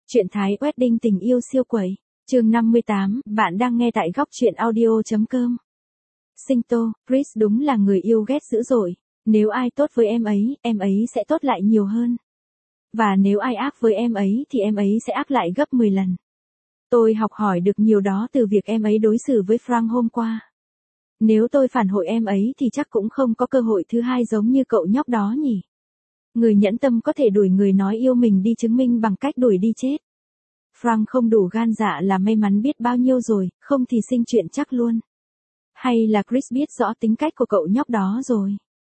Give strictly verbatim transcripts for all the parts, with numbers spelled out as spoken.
Truyện Thái Wedding tình yêu siêu quẩy. Chương năm mươi tám, bạn đang nghe tại góc truyện audio chấm com. Sinh Tô, Chris đúng là người yêu ghét dữ dội. Nếu ai tốt với em ấy, em ấy sẽ tốt lại nhiều hơn. Và nếu ai ác với em ấy thì em ấy sẽ ác lại gấp mười lần. Tôi học hỏi được nhiều đó từ việc em ấy đối xử với Frank hôm qua. Nếu tôi phản hồi em ấy thì chắc cũng không có cơ hội thứ hai giống như cậu nhóc đó nhỉ. Người nhẫn tâm có thể đuổi người nói yêu mình đi chứng minh bằng cách đuổi đi chết. Frank không đủ gan dạ là may mắn biết bao nhiêu rồi, không thì sinh chuyện chắc luôn. Hay là Chris biết rõ tính cách của cậu nhóc đó rồi.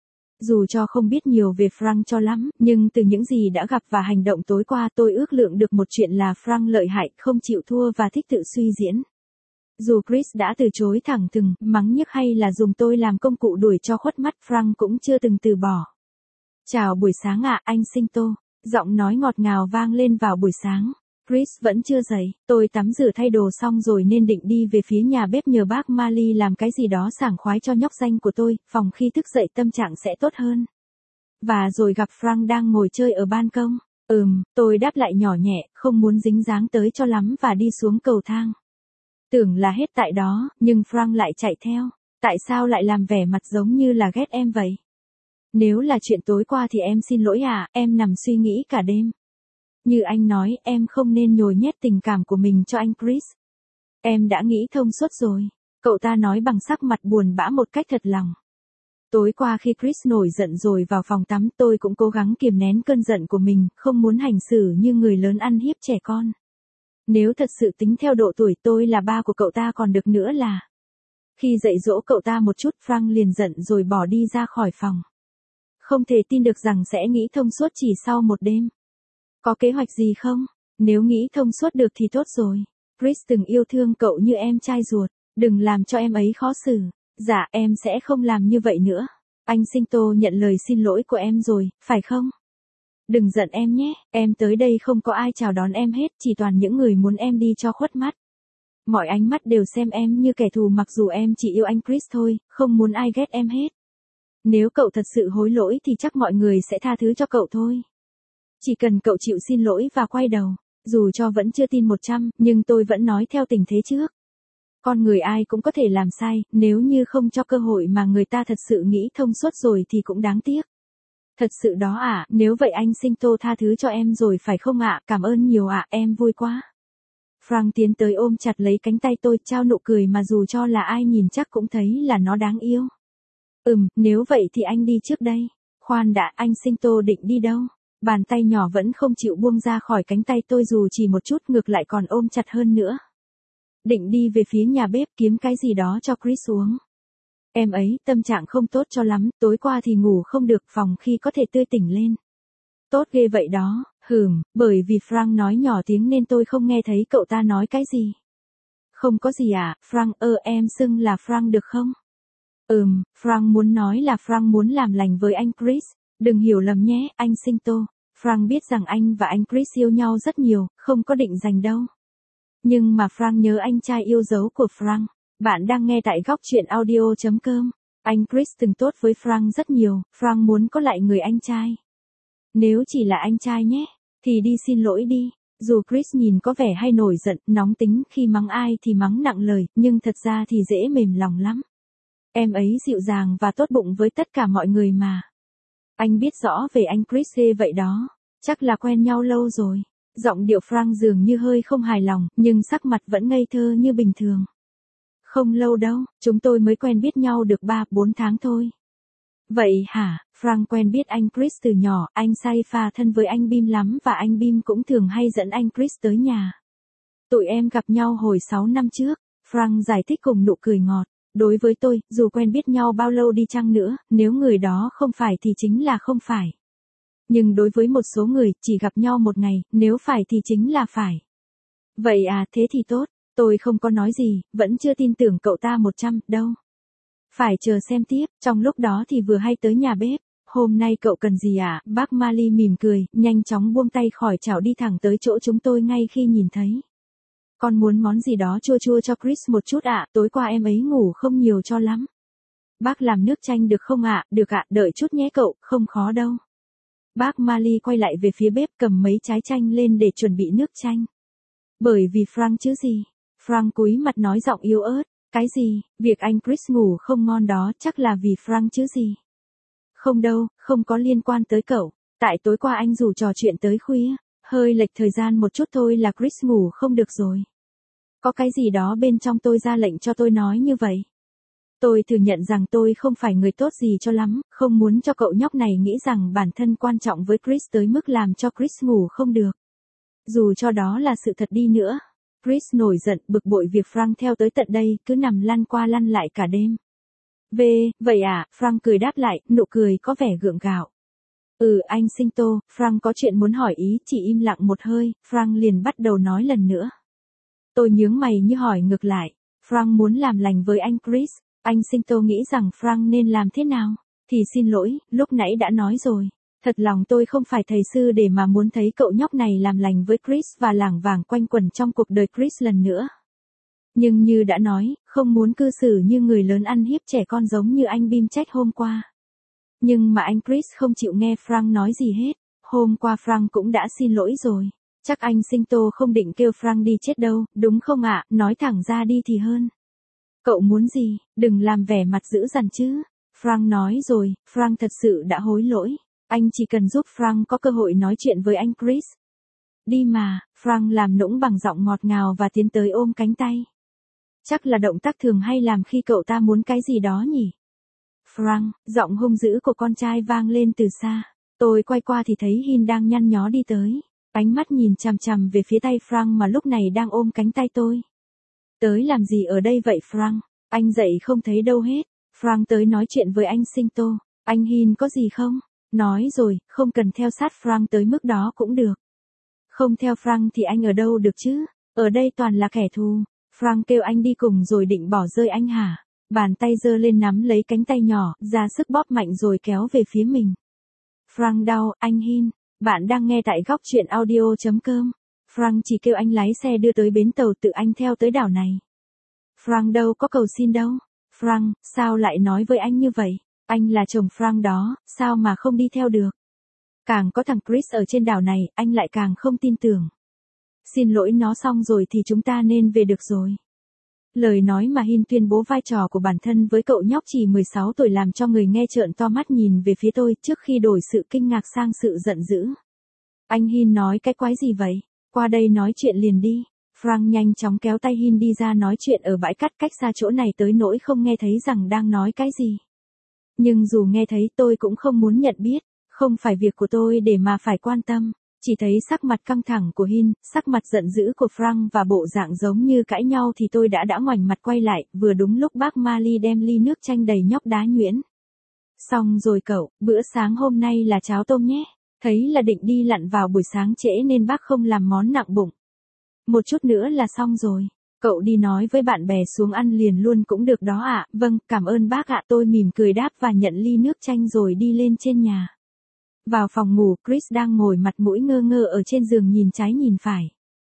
Dù cho không biết nhiều về Frank cho lắm, nhưng từ những gì đã gặp và hành động tối qua tôi ước lượng được một chuyện là Frank lợi hại, không chịu thua và thích tự suy diễn. Dù Chris đã từ chối thẳng thừng, mắng nhiếc hay là dùng tôi làm công cụ đuổi cho khuất mắt, Frank cũng chưa từng từ bỏ. Chào buổi sáng ạ, anh Sinh Tô. Giọng nói ngọt ngào vang lên vào buổi sáng. Chris vẫn chưa dậy, tôi tắm rửa thay đồ xong rồi nên định đi về phía nhà bếp nhờ bác Marley làm cái gì đó sảng khoái cho nhóc danh của tôi, phòng khi thức dậy tâm trạng sẽ tốt hơn. Và rồi gặp Frank đang ngồi chơi ở ban công. Ừm, tôi đáp lại nhỏ nhẹ, không muốn dính dáng tới cho lắm và đi xuống cầu thang. Tưởng là hết tại đó, nhưng Frank lại chạy theo. Tại sao lại làm vẻ mặt giống như là ghét em vậy? Nếu là chuyện tối qua thì em xin lỗi à, em nằm suy nghĩ cả đêm. Như anh nói, em không nên nhồi nhét tình cảm của mình cho anh Chris. Em đã nghĩ thông suốt rồi. Cậu ta nói bằng sắc mặt buồn bã một cách thật lòng. Tối qua khi Chris nổi giận rồi vào phòng tắm, tôi cũng cố gắng kiềm nén cơn giận của mình, không muốn hành xử như người lớn ăn hiếp trẻ con. Nếu thật sự tính theo độ tuổi tôi là ba của cậu ta còn được nữa là. Khi dạy dỗ cậu ta một chút, Frank liền giận rồi bỏ đi ra khỏi phòng. Không thể tin được rằng sẽ nghĩ thông suốt chỉ sau một đêm. Có kế hoạch gì không? Nếu nghĩ thông suốt được thì tốt rồi. Chris từng yêu thương cậu như em trai ruột. Đừng làm cho em ấy khó xử. Dạ, em sẽ không làm như vậy nữa. Anh Sinh Tô nhận lời xin lỗi của em rồi, phải không? Đừng giận em nhé, em tới đây không có ai chào đón em hết, chỉ toàn những người muốn em đi cho khuất mắt. Mọi ánh mắt đều xem em như kẻ thù mặc dù em chỉ yêu anh Chris thôi, không muốn ai ghét em hết. Nếu cậu thật sự hối lỗi thì chắc mọi người sẽ tha thứ cho cậu thôi. Chỉ cần cậu chịu xin lỗi và quay đầu. Dù cho vẫn chưa tin một trăm, nhưng tôi vẫn nói theo tình thế trước. Con người ai cũng có thể làm sai, nếu như không cho cơ hội mà người ta thật sự nghĩ thông suốt rồi thì cũng đáng tiếc. Thật sự đó à, nếu vậy anh Sinh Tô tha thứ cho em rồi phải không ạ, cảm ơn nhiều ạ, em vui quá. Frank tiến tới ôm chặt lấy cánh tay tôi, trao nụ cười mà dù cho là ai nhìn chắc cũng thấy là nó đáng yêu. Ừm, nếu vậy thì anh đi trước đây. Khoan đã, anh Sinh Tô định đi đâu? Bàn tay nhỏ vẫn không chịu buông ra khỏi cánh tay tôi dù chỉ một chút, ngược lại còn ôm chặt hơn nữa. Định đi về phía nhà bếp kiếm cái gì đó cho Chris uống. Em ấy tâm trạng không tốt cho lắm, tối qua thì ngủ không được, phòng khi có thể tươi tỉnh lên. Tốt ghê vậy đó, hừm, bởi vì Frank nói nhỏ tiếng nên tôi không nghe thấy cậu ta nói cái gì. Không có gì à, Frank ơ em xưng là Frank được không? Ừm, Frank muốn nói là Frank muốn làm lành với anh Chris. Đừng hiểu lầm nhé, anh Sinh Tô. Frank biết rằng anh và anh Chris yêu nhau rất nhiều, không có định giành đâu. Nhưng mà Frank nhớ anh trai yêu dấu của Frank. Bạn đang nghe tại góc truyện audio chấm com. Anh Chris từng tốt với Frank rất nhiều, Frank muốn có lại người anh trai. Nếu chỉ là anh trai nhé, thì đi xin lỗi đi. Dù Chris nhìn có vẻ hay nổi giận, nóng tính, khi mắng ai thì mắng nặng lời, nhưng thật ra thì dễ mềm lòng lắm. Em ấy dịu dàng và tốt bụng với tất cả mọi người mà. Anh biết rõ về anh Chris ghê vậy đó. Chắc là quen nhau lâu rồi. Giọng điệu Frank dường như hơi không hài lòng, nhưng sắc mặt vẫn ngây thơ như bình thường. Không lâu đâu, chúng tôi mới quen biết nhau được ba bốn tháng thôi. Vậy hả, Frank quen biết anh Chris từ nhỏ, anh say pha thân với anh Bim lắm và anh Bim cũng thường hay dẫn anh Chris tới nhà. Tụi em gặp nhau hồi sáu năm trước, Frank giải thích cùng nụ cười ngọt. Đối với tôi, dù quen biết nhau bao lâu đi chăng nữa, nếu người đó không phải thì chính là không phải. Nhưng đối với một số người, chỉ gặp nhau một ngày, nếu phải thì chính là phải. Vậy à, thế thì tốt, tôi không có nói gì, vẫn chưa tin tưởng cậu ta một trăm, đâu. Phải chờ xem tiếp, trong lúc đó thì vừa hay tới nhà bếp. Hôm nay cậu cần gì à? Bác Marley mỉm cười, nhanh chóng buông tay khỏi chảo đi thẳng tới chỗ chúng tôi ngay khi nhìn thấy. Con muốn món gì đó chua chua cho Chris một chút ạ, tối qua em ấy ngủ không nhiều cho lắm. Bác làm nước chanh được không ạ? Được ạ, đợi chút nhé cậu, không khó đâu. Bác Marley quay lại về phía bếp cầm mấy trái chanh lên để chuẩn bị nước chanh. Bởi vì Frank chứ gì? Frank cúi mặt nói giọng yếu ớt. Cái gì, việc anh Chris ngủ không ngon đó chắc là vì Frank chứ gì? Không đâu, không có liên quan tới cậu. Tại tối qua anh rủ trò chuyện tới khuya, hơi lệch thời gian một chút thôi là Chris ngủ không được rồi. Có cái gì đó bên trong tôi ra lệnh cho tôi nói như vậy. Tôi thừa nhận rằng tôi không phải người tốt gì cho lắm, không muốn cho cậu nhóc này nghĩ rằng bản thân quan trọng với Chris tới mức làm cho Chris ngủ không được. Dù cho đó là sự thật đi nữa. Chris nổi giận bực bội việc Frank theo tới tận đây, cứ nằm lăn qua lăn lại cả đêm. Về, vậy à, Frank cười đáp lại, nụ cười có vẻ gượng gạo. Ừ anh Sinh Tô, Frank có chuyện muốn hỏi ý, chỉ im lặng một hơi, Frank liền bắt đầu nói lần nữa. Tôi nhướng mày như hỏi ngược lại, Frank muốn làm lành với anh Chris, anh Sinh Tô nghĩ rằng Frank nên làm thế nào? Thì xin lỗi, lúc nãy đã nói rồi. Thật lòng tôi không phải thầy sư để mà muốn thấy cậu nhóc này làm lành với Chris và lảng vảng quanh quẩn trong cuộc đời Chris lần nữa. Nhưng như đã nói, không muốn cư xử như người lớn ăn hiếp trẻ con giống như anh Bim trách hôm qua. Nhưng mà anh Chris không chịu nghe Frank nói gì hết. Hôm qua Frank cũng đã xin lỗi rồi. Chắc anh Sinh Tô không định kêu Frank đi chết đâu, đúng không ạ? Nói thẳng ra đi thì hơn. Cậu muốn gì? Đừng làm vẻ mặt dữ dằn chứ. Frank nói rồi, Frank thật sự đã hối lỗi. Anh chỉ cần giúp Frank có cơ hội nói chuyện với anh Chris. Đi mà, Frank làm nũng bằng giọng ngọt ngào và tiến tới ôm cánh tay. Chắc là động tác thường hay làm khi cậu ta muốn cái gì đó nhỉ? Frank, giọng hung dữ của con trai vang lên từ xa. Tôi quay qua thì thấy Hin đang nhăn nhó đi tới. Ánh mắt nhìn chằm chằm về phía tay Frank mà lúc này đang ôm cánh tay tôi. Tới làm gì ở đây vậy Frank? Anh dậy không thấy đâu hết. Frank tới nói chuyện với anh Sinh Tô. Anh Hin có gì không? Nói rồi, không cần theo sát Frank tới mức đó cũng được. Không theo Frank thì anh ở đâu được chứ? Ở đây toàn là kẻ thù. Frank kêu anh đi cùng rồi định bỏ rơi anh hả? Bàn tay giơ lên nắm lấy cánh tay nhỏ, ra sức bóp mạnh rồi kéo về phía mình. Frank đau, anh Hin. Bạn đang nghe tại góc truyện audio chấm com. Frank chỉ kêu anh lái xe đưa tới bến tàu tự anh theo tới đảo này. Frank đâu có cầu xin đâu. Frank, sao lại nói với anh như vậy? Anh là chồng Frank đó, sao mà không đi theo được? Càng có thằng Chris ở trên đảo này, anh lại càng không tin tưởng. Xin lỗi nó xong rồi thì chúng ta nên về được rồi. Lời nói mà Hin tuyên bố vai trò của bản thân với cậu nhóc chỉ mười sáu tuổi làm cho người nghe trợn to mắt nhìn về phía tôi trước khi đổi sự kinh ngạc sang sự giận dữ. Anh Hin nói cái quái gì vậy? Qua đây nói chuyện liền đi. Frank nhanh chóng kéo tay Hin đi ra nói chuyện ở bãi cát cách xa chỗ này tới nỗi không nghe thấy rằng đang nói cái gì. Nhưng dù nghe thấy tôi cũng không muốn nhận biết, không phải việc của tôi để mà phải quan tâm. Chỉ thấy sắc mặt căng thẳng của Hin, sắc mặt giận dữ của Frank và bộ dạng giống như cãi nhau thì tôi đã đã ngoảnh mặt quay lại, vừa đúng lúc bác Marley đem ly nước chanh đầy nhóc đá nhuyễn. Xong rồi cậu, bữa sáng hôm nay là cháo tôm nhé. Thấy là định đi lặn vào buổi sáng trễ nên bác không làm món nặng bụng. Một chút nữa là xong rồi. Cậu đi nói với bạn bè xuống ăn liền luôn cũng được đó ạ. À. Vâng, cảm ơn bác ạ. Tôi mỉm cười đáp và nhận ly nước chanh rồi đi lên trên nhà. Vào phòng ngủ, Chris đang ngồi mặt mũi ngơ ngơ ở trên giường nhìn trái nhìn phải.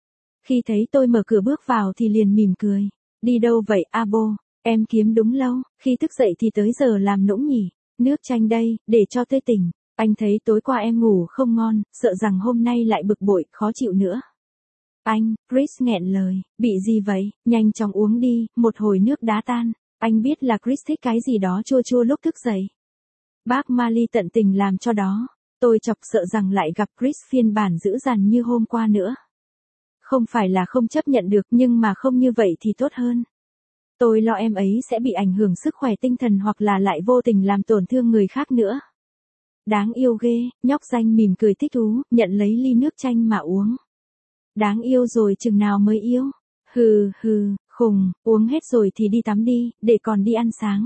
Khi thấy tôi mở cửa bước vào thì liền mỉm cười. Đi đâu vậy Abo? Em kiếm đúng lâu, khi thức dậy thì tới giờ làm nũng nhỉ. Nước chanh đây, để cho tươi tỉnh. Anh thấy tối qua em ngủ không ngon, sợ rằng hôm nay lại bực bội, khó chịu nữa. Anh, Chris nghẹn lời, bị gì vậy, nhanh chóng uống đi, một hồi nước đá tan. Anh biết là Chris thích cái gì đó chua chua lúc thức dậy. Bác Marley tận tình làm cho đó. Tôi chọc sợ rằng lại gặp Chris phiên bản dữ dằn như hôm qua nữa. Không phải là không chấp nhận được nhưng mà không như vậy thì tốt hơn. Tôi lo em ấy sẽ bị ảnh hưởng sức khỏe tinh thần hoặc là lại vô tình làm tổn thương người khác nữa. Đáng yêu ghê, nhóc danh mỉm cười thích thú, nhận lấy ly nước chanh mà uống. Đáng yêu rồi chừng nào mới yêu. Hừ hừ, khùng, uống hết rồi thì đi tắm đi, để còn đi ăn sáng.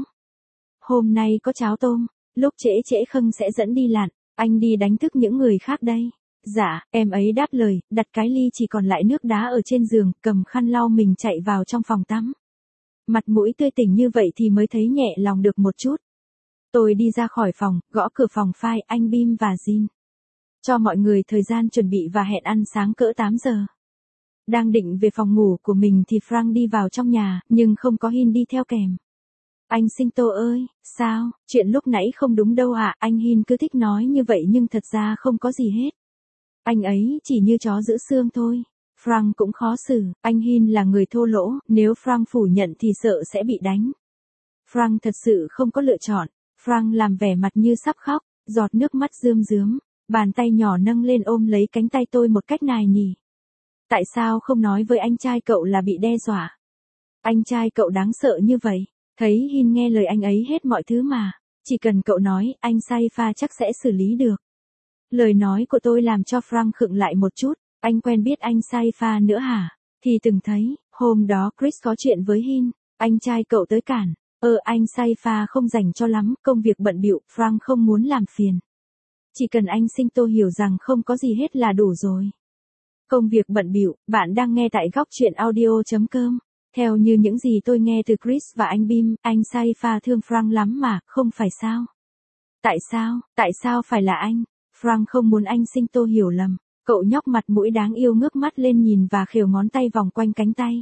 Hôm nay có cháo tôm, lúc trễ trễ Khâng sẽ dẫn đi lặn. Anh đi đánh thức những người khác đây. Dạ, em ấy đáp lời, đặt cái ly chỉ còn lại nước đá ở trên giường, cầm khăn lau mình chạy vào trong phòng tắm. Mặt mũi tươi tỉnh như vậy thì mới thấy nhẹ lòng được một chút. Tôi đi ra khỏi phòng, gõ cửa phòng phai anh Bim và Jin. Cho mọi người thời gian chuẩn bị và hẹn ăn sáng cỡ tám giờ. Đang định về phòng ngủ của mình thì Frank đi vào trong nhà, nhưng không có Hin đi theo kèm. Anh Sinh Tô ơi, sao, chuyện lúc nãy không đúng đâu ạ, anh Hin cứ thích nói như vậy nhưng thật ra không có gì hết. Anh ấy chỉ như chó giữ xương thôi. Frank cũng khó xử, anh Hin là người thô lỗ, nếu Frank phủ nhận thì sợ sẽ bị đánh. Frank thật sự không có lựa chọn. Frank làm vẻ mặt như sắp khóc, giọt nước mắt rơm rớm, bàn tay nhỏ nâng lên ôm lấy cánh tay tôi một cách nài nỉ. Tại sao không nói với anh trai cậu là bị đe dọa? Anh trai cậu đáng sợ như vậy. Thấy Hin nghe lời anh ấy hết mọi thứ mà. Chỉ cần cậu nói, anh Saifa chắc sẽ xử lý được. Lời nói của tôi làm cho Frank khựng lại một chút. Anh quen biết anh Saifa nữa hả? Thì từng thấy, hôm đó Chris có chuyện với Hin. Anh trai cậu tới cản. Ờ anh Saifa không dành cho lắm, công việc bận bịu, Frank không muốn làm phiền. Chỉ cần anh Sinh Tô hiểu rằng không có gì hết là đủ rồi. Công việc bận bịu, bạn đang nghe tại góc truyện audio chấm com. Theo như những gì tôi nghe từ Chris và anh Bim, anh Saifa thương Frank lắm mà, không phải sao? Tại sao, tại sao phải là anh? Frank không muốn anh Sinh Tô hiểu lầm. Cậu nhóc mặt mũi đáng yêu ngước mắt lên nhìn và khều ngón tay vòng quanh cánh tay.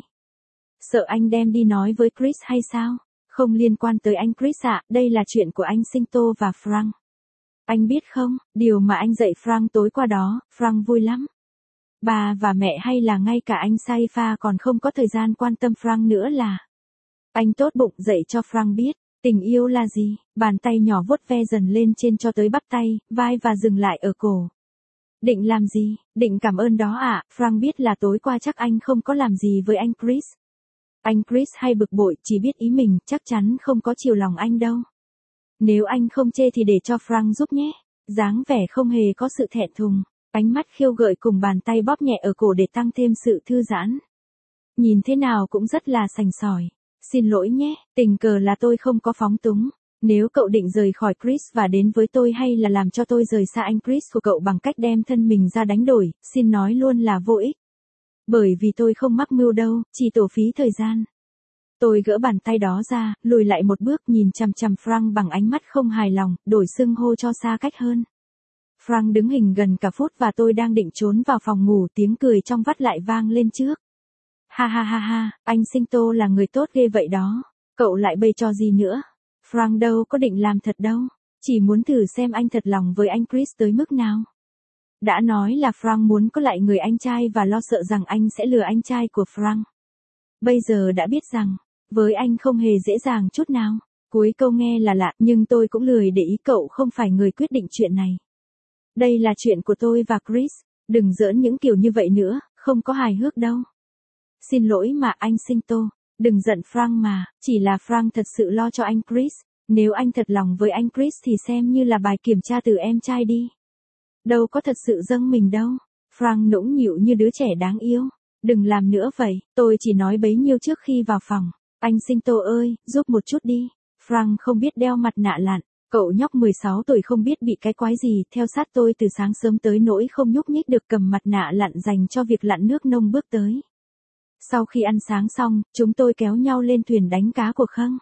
Sợ anh đem đi nói với Chris hay sao? Không liên quan tới anh Chris ạ, đây là chuyện của anh Sinh Tô và Frank. Anh biết không, điều mà anh dạy Frank tối qua đó, Frank vui lắm. Bà và mẹ hay là ngay cả anh Saifa còn không có thời gian quan tâm Frank nữa là. Anh tốt bụng dạy cho Frank biết, tình yêu là gì, bàn tay nhỏ vuốt ve dần lên trên cho tới bắp tay, vai và dừng lại ở cổ. Định làm gì, định cảm ơn đó ạ, à? Frank biết là tối qua chắc anh không có làm gì với anh Chris. Anh Chris hay bực bội, chỉ biết ý mình, chắc chắn không có chiều lòng anh đâu. Nếu anh không chê thì để cho Frank giúp nhé. Dáng vẻ không hề có sự thẹn thùng, ánh mắt khiêu gợi cùng bàn tay bóp nhẹ ở cổ để tăng thêm sự thư giãn. Nhìn thế nào cũng rất là sành sỏi. Xin lỗi nhé, tình cờ là tôi không có phóng túng. Nếu cậu định rời khỏi Chris và đến với tôi hay là làm cho tôi rời xa anh Chris của cậu bằng cách đem thân mình ra đánh đổi, xin nói luôn là vô ích. Bởi vì tôi không mắc mưu đâu, chỉ tổ phí thời gian. Tôi gỡ bàn tay đó ra, lùi lại một bước nhìn chằm chằm Frank bằng ánh mắt không hài lòng, đổi xưng hô cho xa cách hơn. Frank đứng hình gần cả phút và tôi đang định trốn vào phòng ngủ, tiếng cười trong vắt lại vang lên trước. Ha ha ha ha, anh Sinh Tô là người tốt ghê vậy đó. Cậu lại bày trò gì nữa? Frank đâu có định làm thật đâu. Chỉ muốn thử xem anh thật lòng với anh Chris tới mức nào. Đã nói là Frank muốn có lại người anh trai và lo sợ rằng anh sẽ lừa anh trai của Frank. Bây giờ đã biết rằng, với anh không hề dễ dàng chút nào. Cuối câu nghe là lạ, nhưng tôi cũng lười để ý, cậu không phải người quyết định chuyện này. Đây là chuyện của tôi và Chris, đừng giỡn những kiểu như vậy nữa, không có hài hước đâu. Xin lỗi mà anh Sinh Tô, đừng giận Frank mà, chỉ là Frank thật sự lo cho anh Chris. Nếu anh thật lòng với anh Chris thì xem như là bài kiểm tra từ em trai đi. Đâu có thật sự dâng mình đâu. Frank nũng nịu như đứa trẻ đáng yêu. Đừng làm nữa vậy, tôi chỉ nói bấy nhiêu trước khi vào phòng. Anh Sinh Tô ơi, giúp một chút đi. Frank không biết đeo mặt nạ lặn. Cậu nhóc mười sáu tuổi không biết bị cái quái gì, theo sát tôi từ sáng sớm tới nỗi không nhúc nhích được, cầm mặt nạ lặn dành cho việc lặn nước nông bước tới. Sau khi ăn sáng xong, chúng tôi kéo nhau lên thuyền đánh cá của Khang.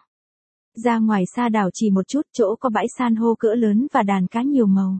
Ra ngoài xa đảo chỉ một chút, chỗ có bãi san hô cỡ lớn và đàn cá nhiều màu.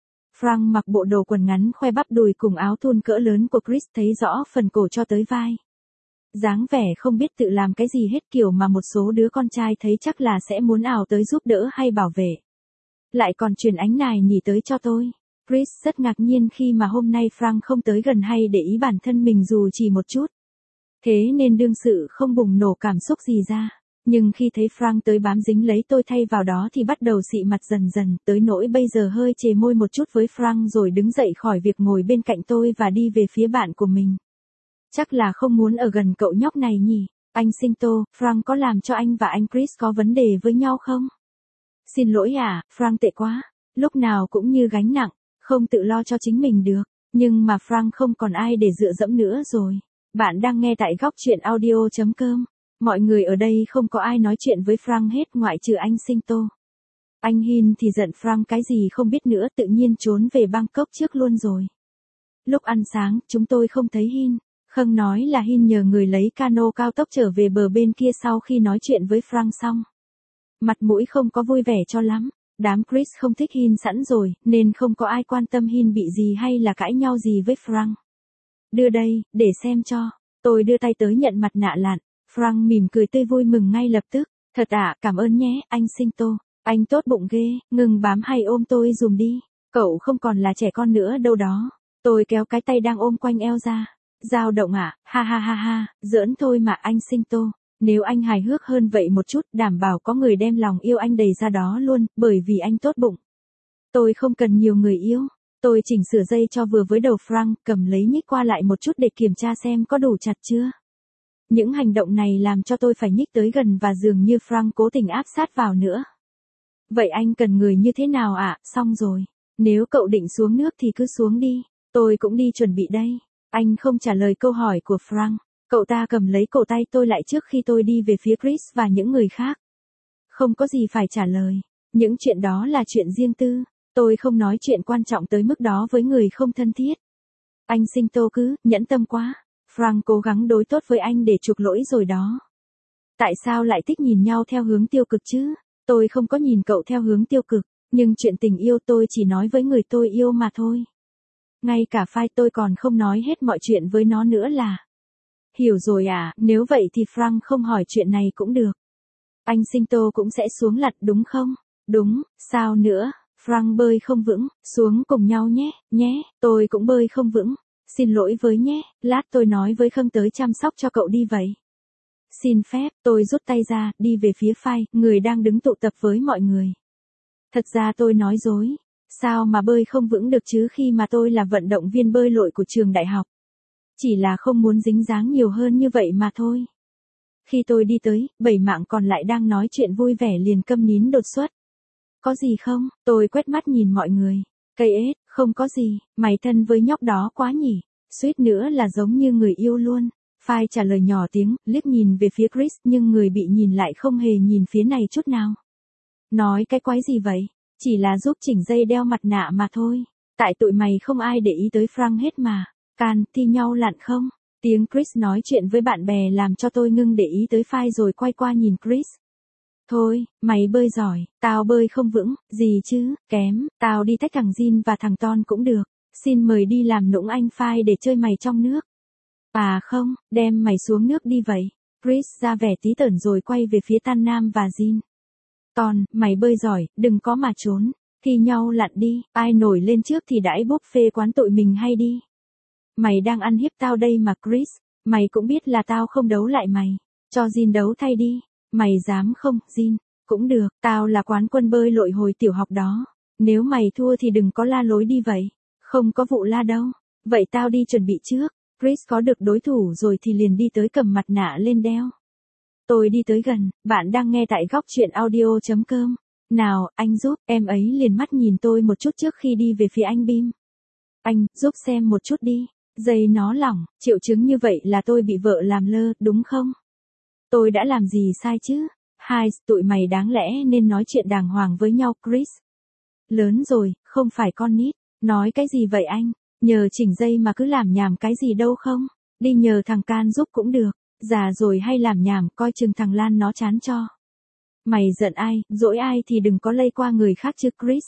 Frank mặc bộ đồ quần ngắn khoe bắp đùi cùng áo thun cỡ lớn của Chris, thấy rõ phần cổ cho tới vai. Dáng vẻ không biết tự làm cái gì hết, kiểu mà một số đứa con trai thấy chắc là sẽ muốn ào tới giúp đỡ hay bảo vệ. Lại còn truyền ánh nài nhỉ tới cho tôi. Chris rất ngạc nhiên khi mà hôm nay Frank không tới gần hay để ý bản thân mình dù chỉ một chút. Thế nên đương sự không bùng nổ cảm xúc gì ra. Nhưng khi thấy Frank tới bám dính lấy tôi thay vào đó thì bắt đầu xị mặt dần dần, tới nỗi bây giờ hơi chề môi một chút với Frank rồi đứng dậy khỏi việc ngồi bên cạnh tôi và đi về phía bạn của mình. Chắc là không muốn ở gần cậu nhóc này nhỉ. Anh Sinh Tô, Frank có làm cho anh và anh Chris có vấn đề với nhau không? Xin lỗi à, Frank tệ quá. Lúc nào cũng như gánh nặng, không tự lo cho chính mình được. Nhưng mà Frank không còn ai để dựa dẫm nữa rồi. Bạn đang nghe tại góc truyện audio chấm com. Mọi người ở đây không có ai nói chuyện với Frank hết ngoại trừ anh Sinh Tô. Anh Hin thì giận Frank cái gì không biết nữa, tự nhiên trốn về Bangkok trước luôn rồi. Lúc ăn sáng, chúng tôi không thấy Hin. Khang nói là Hin nhờ người lấy cano cao tốc trở về bờ bên kia sau khi nói chuyện với Frank xong. Mặt mũi không có vui vẻ cho lắm. Đám Chris không thích Hin sẵn rồi, nên không có ai quan tâm Hin bị gì hay là cãi nhau gì với Frank. Đưa đây, để xem cho. Tôi đưa tay tới nhận mặt nạ lặn. Frank mỉm cười tươi vui mừng ngay lập tức. Thật ạ, cảm ơn nhé, anh Sinh Tô. Anh tốt bụng ghê, ngừng bám hay ôm tôi dùm đi. Cậu không còn là trẻ con nữa đâu đó. Tôi kéo cái tay đang ôm quanh eo ra. Dao động ạ, ha ha ha ha, giỡn thôi mà anh Sinh Tô. Nếu anh hài hước hơn vậy một chút, đảm bảo có người đem lòng yêu anh đầy ra đó luôn, bởi vì anh tốt bụng. Tôi không cần nhiều người yêu. Tôi chỉnh sửa dây cho vừa với đầu Frank, cầm lấy nhích qua lại một chút để kiểm tra xem có đủ chặt chưa. Những hành động này làm cho tôi phải nhích tới gần và dường như Frank cố tình áp sát vào nữa. Vậy anh cần người như thế nào ạ? À? Xong rồi. Nếu cậu định xuống nước thì cứ xuống đi. Tôi cũng đi chuẩn bị đây. Anh không trả lời câu hỏi của Frank. Cậu ta cầm lấy cổ tay tôi lại trước khi tôi đi về phía Chris và những người khác. Không có gì phải trả lời. Những chuyện đó là chuyện riêng tư. Tôi không nói chuyện quan trọng tới mức đó với người không thân thiết. Anh Sinh Tô cứ, nhẫn tâm quá. Frank cố gắng đối tốt với anh để chuộc lỗi rồi đó. Tại sao lại thích nhìn nhau theo hướng tiêu cực chứ? Tôi không có nhìn cậu theo hướng tiêu cực, nhưng chuyện tình yêu tôi chỉ nói với người tôi yêu mà thôi. Ngay cả Phai tôi còn không nói hết mọi chuyện với nó nữa là. Hiểu rồi à, nếu vậy thì Frank không hỏi chuyện này cũng được. Anh Sinh Tô cũng sẽ xuống lặn đúng không? Đúng, sao nữa? Frank bơi không vững, xuống cùng nhau nhé, nhé, tôi cũng bơi không vững. Xin lỗi với nhé, lát tôi nói với Khâm tới chăm sóc cho cậu đi vậy. Xin phép, tôi rút tay ra, đi về phía Phai, người đang đứng tụ tập với mọi người. Thật ra tôi nói dối. Sao mà bơi không vững được chứ khi mà tôi là vận động viên bơi lội của trường đại học. Chỉ là không muốn dính dáng nhiều hơn như vậy mà thôi. Khi tôi đi tới, bảy mạng còn lại đang nói chuyện vui vẻ liền câm nín đột xuất. Có gì không? Tôi quét mắt nhìn mọi người. Cây ếch, không có gì, mày thân với nhóc đó quá nhỉ. Suýt nữa là giống như người yêu luôn. Phai trả lời nhỏ tiếng, liếc nhìn về phía Chris nhưng người bị nhìn lại không hề nhìn phía này chút nào. Nói cái quái gì vậy? Chỉ là giúp chỉnh dây đeo mặt nạ mà thôi. Tại tụi mày không ai để ý tới Frank hết mà. Can, thi nhau lặn không? Tiếng Chris nói chuyện với bạn bè làm cho tôi ngưng để ý tới Phai rồi quay qua nhìn Chris. Thôi, mày bơi giỏi, tao bơi không vững, gì chứ, kém, tao đi tách thằng Jin và thằng Ton cũng được. Xin mời đi làm nũng anh Phai để chơi mày trong nước. À không, đem mày xuống nước đi vậy. Chris ra vẻ tí tởn rồi quay về phía Tan Nam và Jin. Ton, mày bơi giỏi, đừng có mà trốn. Thi nhau lặn đi, ai nổi lên trước thì đãi buffet quán tụi mình hay đi. Mày đang ăn hiếp tao đây mà Chris. Mày cũng biết là tao không đấu lại mày. Cho Jin đấu thay đi. Mày dám không, Jin? Cũng được, tao là quán quân bơi lội hồi tiểu học đó. Nếu mày thua thì đừng có la lối đi vậy. Không có vụ la đâu. Vậy tao đi chuẩn bị trước. Chris có được đối thủ rồi thì liền đi tới cầm mặt nạ lên đeo. Tôi đi tới gần, bạn đang nghe tại góc truyện audio chấm com. Nào, anh giúp, em ấy liền mắt nhìn tôi một chút trước khi đi về phía anh Bim. Anh, giúp xem một chút đi. Dây nó lỏng, triệu chứng như vậy là tôi bị vợ làm lơ, đúng không? Tôi đã làm gì sai chứ? Hai, tụi mày đáng lẽ nên nói chuyện đàng hoàng với nhau, Chris. Lớn rồi, không phải con nít. Nói cái gì vậy anh? Nhờ chỉnh dây mà cứ làm nhảm cái gì đâu không? Đi nhờ thằng Can giúp cũng được. Già rồi hay làm nhảm, coi chừng thằng Lan nó chán cho. Mày giận ai, dỗi ai thì đừng có lây qua người khác chứ Chris.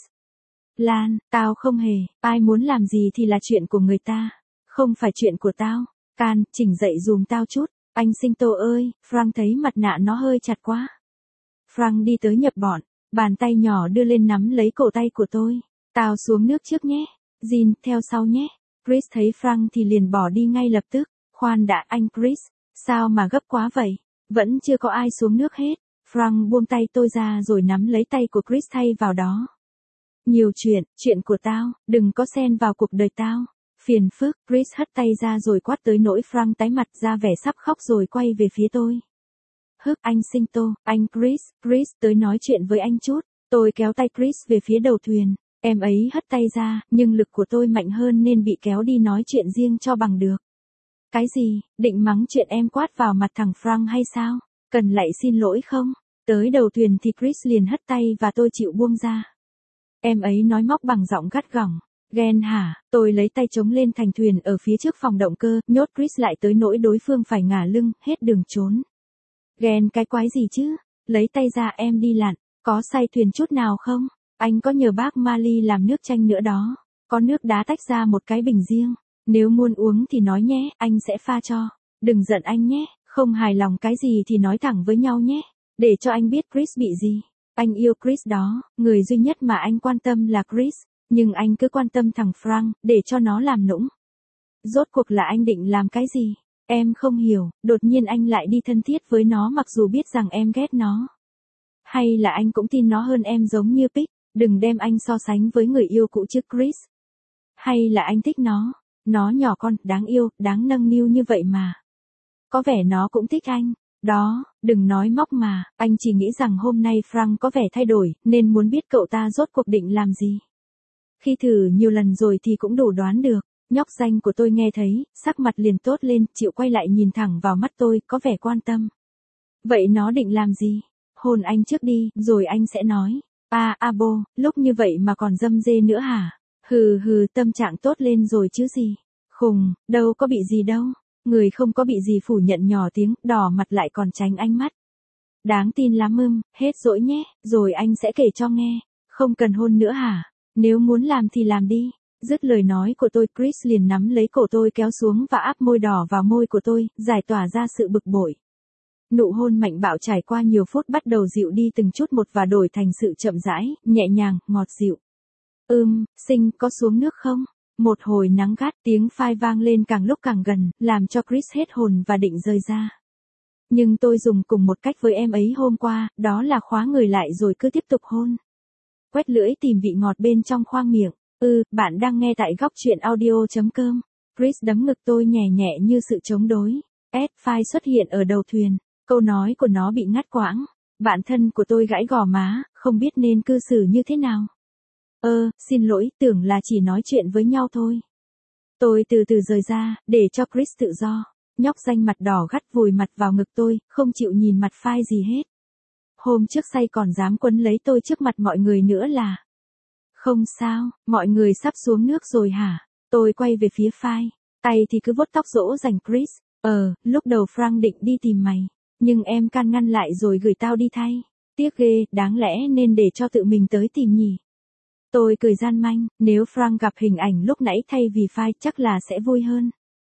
Lan, tao không hề, ai muốn làm gì thì là chuyện của người ta. Không phải chuyện của tao. Can, chỉnh dậy dùm tao chút. Anh Sinh Tô ơi, Frank thấy mặt nạ nó hơi chặt quá. Frank đi tới nhập bọn, bàn tay nhỏ đưa lên nắm lấy cổ tay của tôi. Tao xuống nước trước nhé. Jin, theo sau nhé. Chris thấy Frank thì liền bỏ đi ngay lập tức. Khoan đã anh Chris, sao mà gấp quá vậy? Vẫn chưa có ai xuống nước hết. Frank buông tay tôi ra rồi nắm lấy tay của Chris thay vào đó. Nhiều chuyện, chuyện của tao, đừng có xen vào cuộc đời tao. Phiền phức, Chris hất tay ra rồi quát tới nỗi Frank tái mặt ra vẻ sắp khóc rồi quay về phía tôi. Hức, anh Sinh Tô, anh Chris, Chris tới nói chuyện với anh chút. Tôi kéo tay Chris về phía đầu thuyền. Em ấy hất tay ra, nhưng lực của tôi mạnh hơn nên bị kéo đi nói chuyện riêng cho bằng được. Cái gì, định mắng chuyện em quát vào mặt thằng Frank hay sao? Cần lại xin lỗi không? Tới đầu thuyền thì Chris liền hất tay và tôi chịu buông ra. Em ấy nói móc bằng giọng gắt gỏng. Ghen hả? Tôi lấy tay chống lên thành thuyền ở phía trước phòng động cơ, nhốt Chris lại tới nỗi đối phương phải ngả lưng, hết đường trốn. Ghen cái quái gì chứ? Lấy tay ra em đi lặn, có say thuyền chút nào không? Anh có nhờ bác Mali làm nước chanh nữa đó. Có nước đá tách ra một cái bình riêng. Nếu muốn uống thì nói nhé, anh sẽ pha cho. Đừng giận anh nhé, không hài lòng cái gì thì nói thẳng với nhau nhé. Để cho anh biết Chris bị gì. Anh yêu Chris đó, người duy nhất mà anh quan tâm là Chris, nhưng anh cứ quan tâm thằng Frank, để cho nó làm nũng. Rốt cuộc là anh định làm cái gì? Em không hiểu, đột nhiên anh lại đi thân thiết với nó mặc dù biết rằng em ghét nó. Hay là anh cũng tin nó hơn em giống như Pick, đừng đem anh so sánh với người yêu cũ chứ Chris. Hay là anh thích nó, nó nhỏ con, đáng yêu, đáng nâng niu như vậy mà. Có vẻ nó cũng thích anh. Đó, đừng nói móc mà, anh chỉ nghĩ rằng hôm nay Frank có vẻ thay đổi, nên muốn biết cậu ta rốt cuộc định làm gì. Khi thử nhiều lần rồi thì cũng đủ đoán được. Nhóc danh của tôi nghe thấy, sắc mặt liền tốt lên, chịu quay lại nhìn thẳng vào mắt tôi, có vẻ quan tâm. Vậy nó định làm gì? Hôn anh trước đi, rồi anh sẽ nói. À, abo, lúc như vậy mà còn dâm dê nữa hả? Hừ hừ, tâm trạng tốt lên rồi chứ gì? Khùng, đâu có bị gì đâu. Người không có bị gì phủ nhận nhỏ tiếng, đỏ mặt lại còn tránh ánh mắt. Đáng tin lắm ưm, hết dỗi nhé, rồi anh sẽ kể cho nghe. Không cần hôn nữa hả? Nếu muốn làm thì làm đi. Dứt lời nói của tôi, Chris liền nắm lấy cổ tôi kéo xuống và áp môi đỏ vào môi của tôi, giải tỏa ra sự bực bội. Nụ hôn mạnh bạo trải qua nhiều phút bắt đầu dịu đi từng chút một và đổi thành sự chậm rãi, nhẹ nhàng, ngọt dịu. Ừm, Sinh, có xuống nước không? Một hồi nắng gắt, tiếng phai vang lên càng lúc càng gần, làm cho Chris hết hồn và định rời ra. Nhưng tôi dùng cùng một cách với em ấy hôm qua, đó là khóa người lại rồi cứ tiếp tục hôn. Quét lưỡi tìm vị ngọt bên trong khoang miệng. Ừ, bạn đang nghe tại góc truyện audio.com. Chris đấm ngực tôi nhẹ nhẹ như sự chống đối. S-File xuất hiện ở đầu thuyền. Câu nói của nó bị ngắt quãng. Bạn thân của tôi gãi gò má, không biết nên cư xử như thế nào. Ơ, xin lỗi, tưởng là chỉ nói chuyện với nhau thôi. Tôi từ từ rời ra, để cho Chris tự do. Nhóc danh mặt đỏ gắt vùi mặt vào ngực tôi, không chịu nhìn mặt phai gì hết. Hôm trước say còn dám quấn lấy tôi trước mặt mọi người nữa là. Không sao, mọi người sắp xuống nước rồi hả? Tôi quay về phía phai. Tay thì cứ vuốt tóc dỗ dành Chris. Ờ, lúc đầu Frank định đi tìm mày. Nhưng em can ngăn lại rồi gửi tao đi thay. Tiếc ghê, đáng lẽ nên để cho tự mình tới tìm nhỉ. Tôi cười gian manh, nếu Frank gặp hình ảnh lúc nãy thay vì phai chắc là sẽ vui hơn.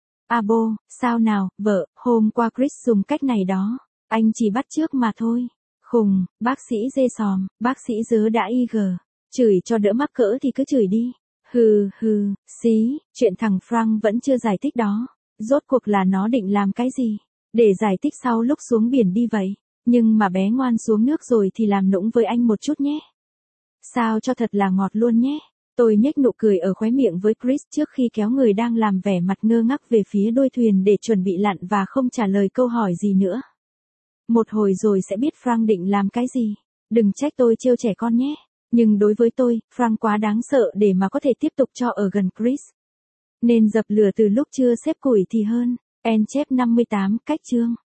Abo, sao nào, vợ, hôm qua Chris dùng cách này đó. Anh chỉ bắt chước mà thôi. Khùng, bác sĩ dê sòm, bác sĩ dớ đã y gờ. Chửi cho đỡ mắc cỡ thì cứ chửi đi. Hừ hừ, xí, chuyện thằng Frank vẫn chưa giải thích đó. Rốt cuộc là nó định làm cái gì? Để giải thích sau lúc xuống biển đi vậy. Nhưng mà bé ngoan xuống nước rồi thì làm nũng với anh một chút nhé. Sao cho thật là ngọt luôn nhé. Tôi nhếch nụ cười ở khóe miệng với Chris trước khi kéo người đang làm vẻ mặt ngơ ngác về phía đuôi thuyền để chuẩn bị lặn và không trả lời câu hỏi gì nữa. Một hồi rồi sẽ biết Frank định làm cái gì. Đừng trách tôi trêu trẻ con nhé. Nhưng đối với tôi, Frank quá đáng sợ để mà có thể tiếp tục cho ở gần Chris. Nên dập lửa từ lúc chưa xếp củi thì hơn. En chép năm mươi tám, cách chương.